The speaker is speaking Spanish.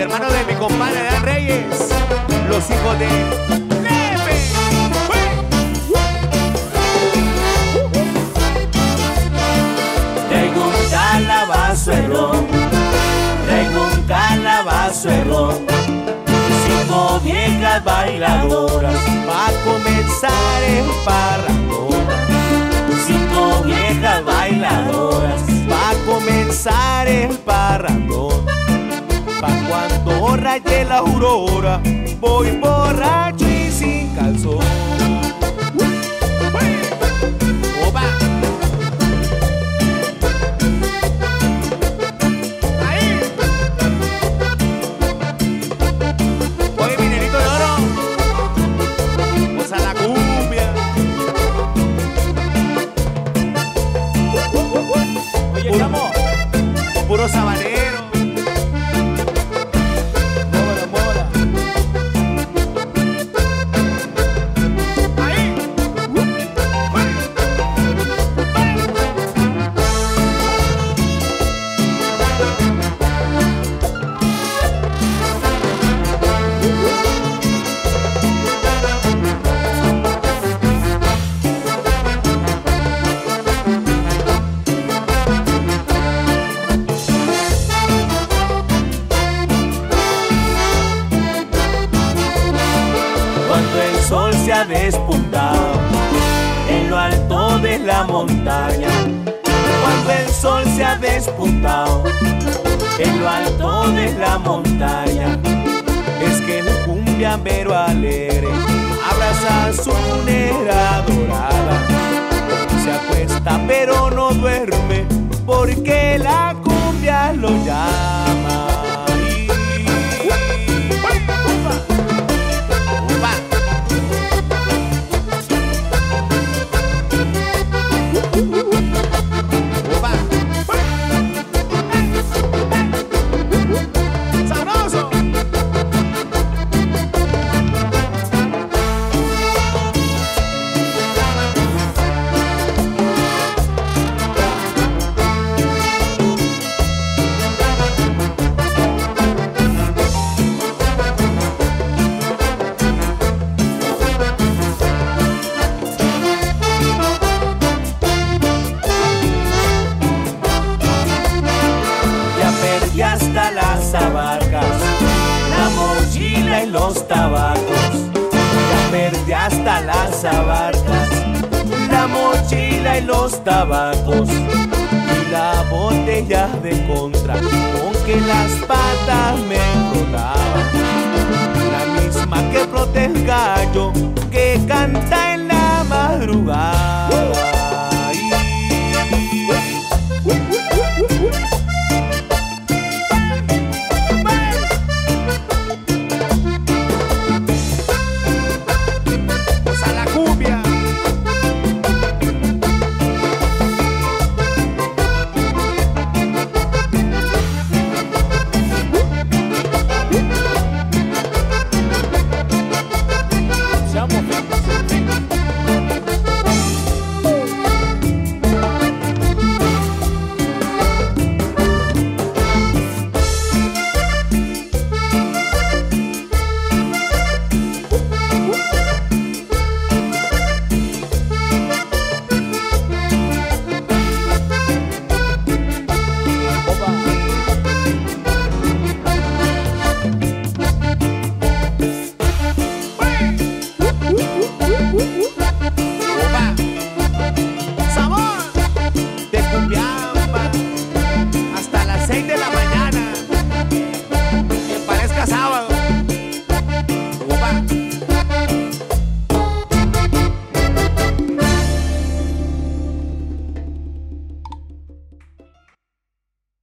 hermanos de mi compadre Dan Reyes, los hijos de Lepe. Traigo un calabazuelo, traigo un calabazuelo, 5 viejas bailadoras Va a comenzar el parrandón. 5 viejas bailadoras. Va a comenzar el parrandón. Pa' cuando raye la aurora, voy borracho y sin calzón. Opa. Ahí. Oye, minerito de oro, goza la cumbia. Oye, chamo, Puro sabanero. muévala, muévala. Ahí. Cuando el sol se ha despuntado en lo alto de la montaña, cuando el sol se ha despuntado en lo alto de la montaña, Es que el cumbiambero alegre abraza a su nera dorada. Se acuesta pero no duerme porque la cumbia lo llama. Upa. Upa. ¡Sabroso! ya perdí hasta las abarcas, la mochila y los tabacos. Ya perdí hasta las abarcas, la mochila y los tabacos y la botella de contra con que las patas me frotaban. La misma que frota el gallo que canta en la